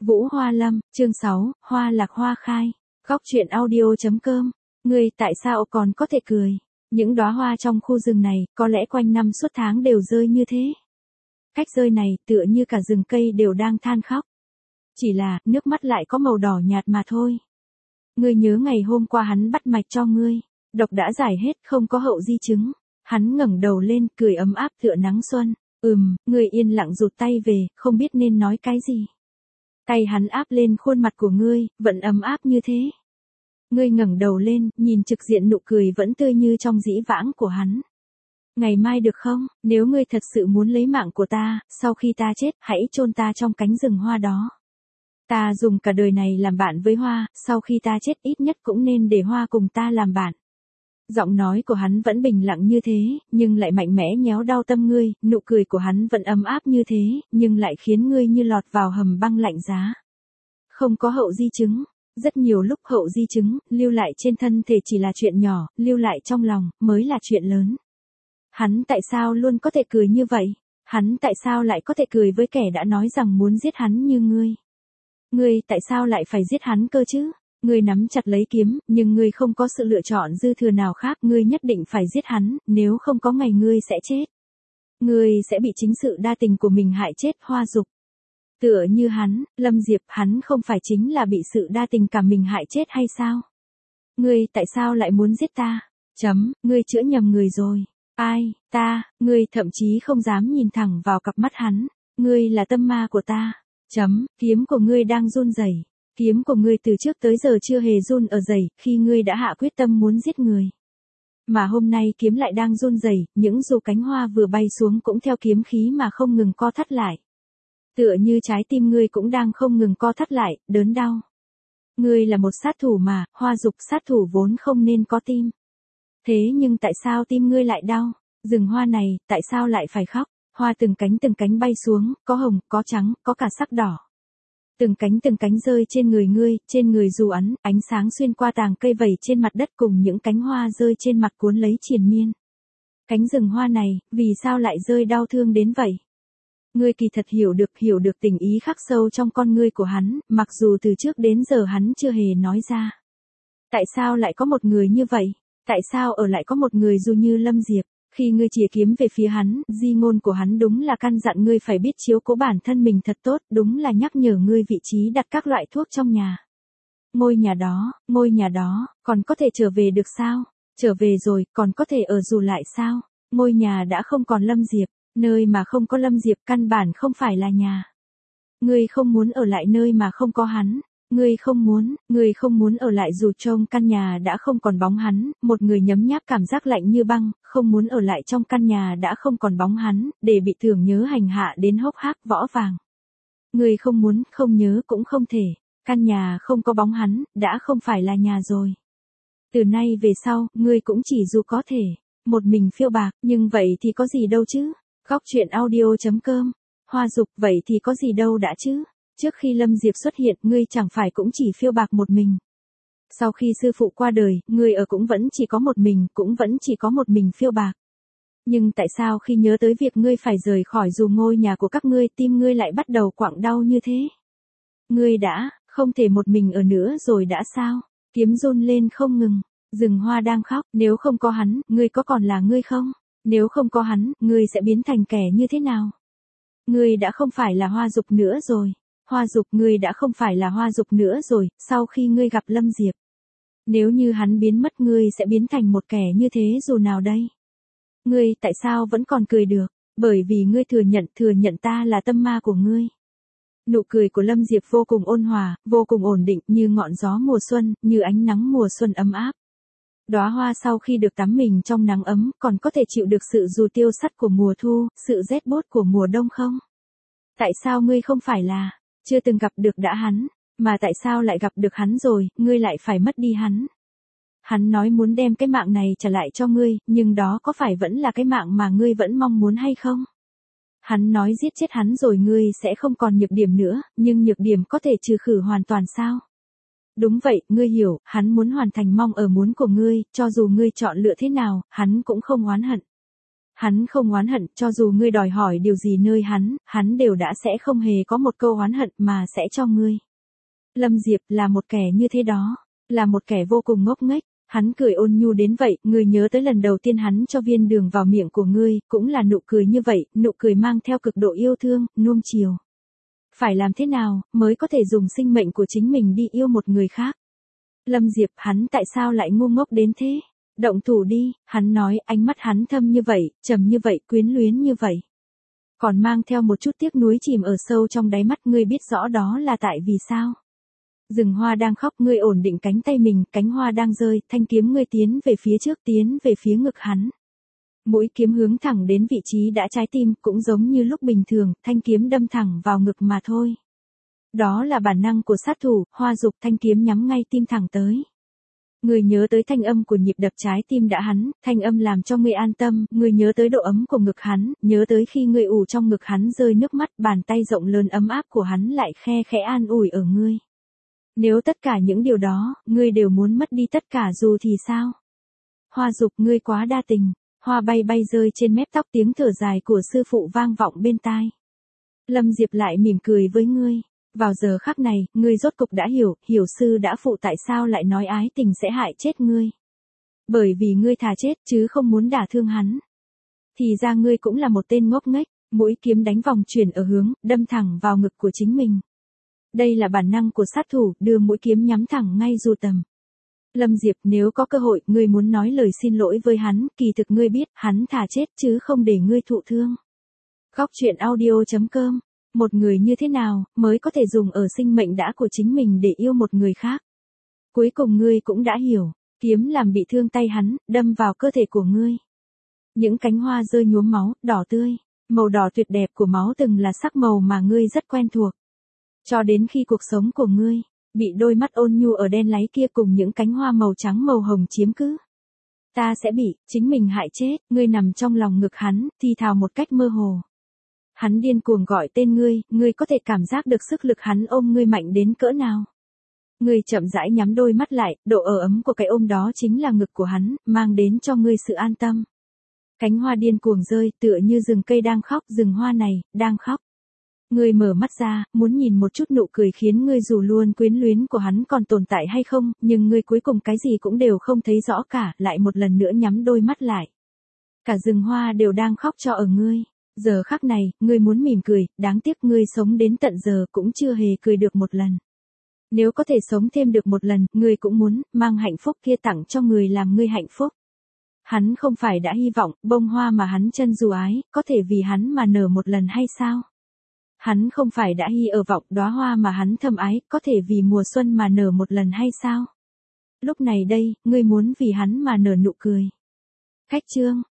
Vũ Hoa Lâm, chương 6, Hoa lạc hoa khai. Góc truyện audio.com. Ngươi tại sao còn có thể cười? Những đóa hoa trong khu rừng này, có lẽ quanh năm suốt tháng đều rơi như thế. Cách rơi này, tựa như cả rừng cây đều đang than khóc. Chỉ là, nước mắt lại có màu đỏ nhạt mà thôi. Ngươi nhớ ngày hôm qua hắn bắt mạch cho ngươi. Độc đã giải hết, không có hậu di chứng. Hắn ngẩng đầu lên, cười ấm áp tựa nắng xuân. Ngươi yên lặng rụt tay về, không biết nên nói cái gì. Tay hắn áp lên khuôn mặt của ngươi, vẫn ấm áp như thế. Ngươi ngẩng đầu lên, nhìn trực diện nụ cười vẫn tươi như trong dĩ vãng của hắn. Ngày mai được không, nếu ngươi thật sự muốn lấy mạng của ta, sau khi ta chết, hãy chôn ta trong cánh rừng hoa đó. Ta dùng cả đời này làm bạn với hoa, sau khi ta chết ít nhất cũng nên để hoa cùng ta làm bạn. Giọng nói của hắn vẫn bình lặng như thế, nhưng lại mạnh mẽ nhéo đau tâm ngươi, nụ cười của hắn vẫn ấm áp như thế, nhưng lại khiến ngươi như lọt vào hầm băng lạnh giá. Không có hậu di chứng, rất nhiều lúc hậu di chứng, lưu lại trên thân thể chỉ là chuyện nhỏ, lưu lại trong lòng, mới là chuyện lớn. Hắn tại sao luôn có thể cười như vậy? Hắn tại sao lại có thể cười với kẻ đã nói rằng muốn giết hắn như ngươi? Ngươi tại sao lại phải giết hắn cơ chứ? Ngươi nắm chặt lấy kiếm, nhưng ngươi không có sự lựa chọn dư thừa nào khác, ngươi nhất định phải giết hắn, nếu không có ngày ngươi sẽ chết. Ngươi sẽ bị chính sự đa tình của mình hại chết. Hoa Dục. Tựa như hắn, Lâm Diệp, hắn không phải chính là bị sự đa tình cảm mình hại chết hay sao? Ngươi tại sao lại muốn giết ta? Ngươi chữa nhầm người rồi. Ai, ta, ngươi thậm chí không dám nhìn thẳng vào cặp mắt hắn. Ngươi là tâm ma của ta. Kiếm của ngươi đang run rẩy. Kiếm của ngươi từ trước tới giờ chưa hề run ở rẩy, khi ngươi đã hạ quyết tâm muốn giết người. Mà hôm nay kiếm lại đang run rẩy, những dù cánh hoa vừa bay xuống cũng theo kiếm khí mà không ngừng co thắt lại. Tựa như trái tim ngươi cũng đang không ngừng co thắt lại, đớn đau. Ngươi là một sát thủ mà, Hoa Dục, sát thủ vốn không nên có tim. Thế nhưng tại sao tim ngươi lại đau? Rừng hoa này, tại sao lại phải khóc? Hoa từng cánh bay xuống, có hồng, có trắng, có cả sắc đỏ. Từng cánh rơi trên người dù ắn, ánh sáng xuyên qua tàng cây vẩy trên mặt đất cùng những cánh hoa rơi trên mặt cuốn lấy triền miên. Cánh rừng hoa này, vì sao lại rơi đau thương đến vậy? Ngươi kỳ thật hiểu được tình ý khắc sâu trong con ngươi của hắn, mặc dù từ trước đến giờ hắn chưa hề nói ra. Tại sao lại có một người như vậy? Tại sao ở lại có một người dù như Lâm Diệp? Khi ngươi chĩa kiếm về phía hắn, di ngôn của hắn đúng là căn dặn ngươi phải biết chiếu cố bản thân mình thật tốt, đúng là nhắc nhở ngươi vị trí đặt các loại thuốc trong nhà. Ngôi nhà đó, còn có thể trở về được sao? Trở về rồi, còn có thể ở dù lại sao? Ngôi nhà đã không còn Lâm Diệp, nơi mà không có Lâm Diệp căn bản không phải là nhà. Ngươi không muốn ở lại nơi mà không có hắn. Ngươi không muốn ở lại dù trong căn nhà đã không còn bóng hắn, một người nhấm nháp cảm giác lạnh như băng, không muốn ở lại trong căn nhà đã không còn bóng hắn, để bị tưởng nhớ hành hạ đến hốc hác võ vàng. Ngươi không muốn, không nhớ cũng không thể, căn nhà không có bóng hắn, đã không phải là nhà rồi. Từ nay về sau, ngươi cũng chỉ dù có thể, một mình phiêu bạc, nhưng vậy thì có gì đâu chứ? Góc truyện audio.com. Hoa Dục, vậy thì có gì đâu đã chứ? Trước khi Lâm Diệp xuất hiện, ngươi chẳng phải cũng chỉ phiêu bạc một mình. Sau khi sư phụ qua đời, ngươi ở cũng vẫn chỉ có một mình phiêu bạc. Nhưng tại sao khi nhớ tới việc ngươi phải rời khỏi dù ngôi nhà của các ngươi, tim ngươi lại bắt đầu quặn đau như thế? Ngươi đã không thể một mình ở nữa rồi đã sao? Kiếm run lên không ngừng, rừng hoa đang khóc, nếu không có hắn, ngươi có còn là ngươi không? Nếu không có hắn, ngươi sẽ biến thành kẻ như thế nào? Ngươi đã không phải là Hoa Dục nữa rồi. Hoa Dục, ngươi đã không phải là Hoa Dục nữa rồi, sau khi ngươi gặp Lâm Diệp. Nếu như hắn biến mất, ngươi sẽ biến thành một kẻ như thế dù nào đây? Ngươi tại sao vẫn còn cười được? Bởi vì ngươi thừa nhận ta là tâm ma của ngươi. Nụ cười của Lâm Diệp vô cùng ôn hòa, vô cùng ổn định, như ngọn gió mùa xuân, như ánh nắng mùa xuân ấm áp. Đóa hoa sau khi được tắm mình trong nắng ấm, còn có thể chịu được sự dù tiêu sắt của mùa thu, sự rét buốt của mùa đông không? Tại sao ngươi không phải là chưa từng gặp được đã hắn, mà tại sao lại gặp được hắn rồi, ngươi lại phải mất đi hắn? Hắn nói muốn đem cái mạng này trả lại cho ngươi, nhưng đó có phải vẫn là cái mạng mà ngươi vẫn mong muốn hay không? Hắn nói giết chết hắn rồi ngươi sẽ không còn nhược điểm nữa, nhưng nhược điểm có thể trừ khử hoàn toàn sao? Đúng vậy, ngươi hiểu, hắn muốn hoàn thành mong ở muốn của ngươi, cho dù ngươi chọn lựa thế nào, hắn cũng không oán hận. Hắn không oán hận, cho dù ngươi đòi hỏi điều gì nơi hắn đều đã sẽ không hề có một câu oán hận mà sẽ cho ngươi. Lâm Diệp là một kẻ như thế đó, là một kẻ vô cùng ngốc nghếch. Hắn cười ôn nhu đến vậy, ngươi nhớ tới lần đầu tiên hắn cho viên đường vào miệng của ngươi, cũng là nụ cười như vậy, nụ cười mang theo cực độ yêu thương, nuông chiều. Phải làm thế nào, mới có thể dùng sinh mệnh của chính mình đi yêu một người khác? Lâm Diệp, hắn tại sao lại ngu ngốc đến thế? Động thủ đi, hắn nói, ánh mắt hắn thâm như vậy, trầm như vậy, quyến luyến như vậy. Còn mang theo một chút tiếc nuối chìm ở sâu trong đáy mắt, ngươi biết rõ đó là tại vì sao? Rừng hoa đang khóc, ngươi ổn định cánh tay mình, cánh hoa đang rơi, thanh kiếm ngươi tiến về phía trước, tiến về phía ngực hắn. Mũi kiếm hướng thẳng đến vị trí đã trái tim, cũng giống như lúc bình thường, thanh kiếm đâm thẳng vào ngực mà thôi. Đó là bản năng của sát thủ, Hoa Dục, thanh kiếm nhắm ngay tim thẳng tới. Ngươi nhớ tới thanh âm của nhịp đập trái tim đã hắn, thanh âm làm cho ngươi an tâm, ngươi nhớ tới độ ấm của ngực hắn, nhớ tới khi ngươi ủ trong ngực hắn rơi nước mắt, bàn tay rộng lớn ấm áp của hắn lại khe khẽ an ủi ở ngươi. Nếu tất cả những điều đó, ngươi đều muốn mất đi tất cả dù thì sao? Hoa Dục, ngươi quá đa tình. Hoa bay bay rơi trên mép tóc, tiếng thở dài của sư phụ vang vọng bên tai. Lâm Diệp lại mỉm cười với ngươi. Vào giờ khắc này, ngươi rốt cục đã hiểu sư đã phụ tại sao lại nói ái tình sẽ hại chết ngươi. Bởi vì ngươi thà chết chứ không muốn đả thương hắn. Thì ra ngươi cũng là một tên ngốc nghếch, mũi kiếm đánh vòng chuyển ở hướng, đâm thẳng vào ngực của chính mình. Đây là bản năng của sát thủ, đưa mũi kiếm nhắm thẳng ngay dù tầm. Lâm Diệp, nếu có cơ hội, ngươi muốn nói lời xin lỗi với hắn, kỳ thực ngươi biết, hắn thà chết chứ không để ngươi thụ thương. Góc truyện audio.com. Một người như thế nào, mới có thể dùng ở sinh mệnh đã của chính mình để yêu một người khác? Cuối cùng ngươi cũng đã hiểu, kiếm làm bị thương tay hắn, đâm vào cơ thể của ngươi. Những cánh hoa rơi nhuốm máu, đỏ tươi, màu đỏ tuyệt đẹp của máu từng là sắc màu mà ngươi rất quen thuộc. Cho đến khi cuộc sống của ngươi bị đôi mắt ôn nhu ở đen láy kia cùng những cánh hoa màu trắng màu hồng chiếm cứ. Ta sẽ bị chính mình hại chết, ngươi nằm trong lòng ngực hắn, thì thào một cách mơ hồ. Hắn điên cuồng gọi tên ngươi có thể cảm giác được sức lực hắn ôm ngươi mạnh đến cỡ nào. Ngươi chậm rãi nhắm đôi mắt lại, độ ở ấm của cái ôm đó chính là ngực của hắn, mang đến cho ngươi sự an tâm. Cánh hoa điên cuồng rơi, tựa như rừng cây đang khóc, rừng hoa này, đang khóc. Ngươi mở mắt ra, muốn nhìn một chút nụ cười khiến ngươi dù luôn quyến luyến của hắn còn tồn tại hay không, nhưng ngươi cuối cùng cái gì cũng đều không thấy rõ cả, lại một lần nữa nhắm đôi mắt lại. Cả rừng hoa đều đang khóc cho ở ngươi. Giờ khắc này, ngươi muốn mỉm cười, đáng tiếc ngươi sống đến tận giờ cũng chưa hề cười được một lần. Nếu có thể sống thêm được một lần, ngươi cũng muốn mang hạnh phúc kia tặng cho người làm ngươi hạnh phúc. Hắn không phải đã hy vọng bông hoa mà hắn chân dù ái, có thể vì hắn mà nở một lần hay sao? Hắn không phải đã hy ở vọng đóa hoa mà hắn thầm ái, có thể vì mùa xuân mà nở một lần hay sao? Lúc này đây, ngươi muốn vì hắn mà nở nụ cười. Cách chương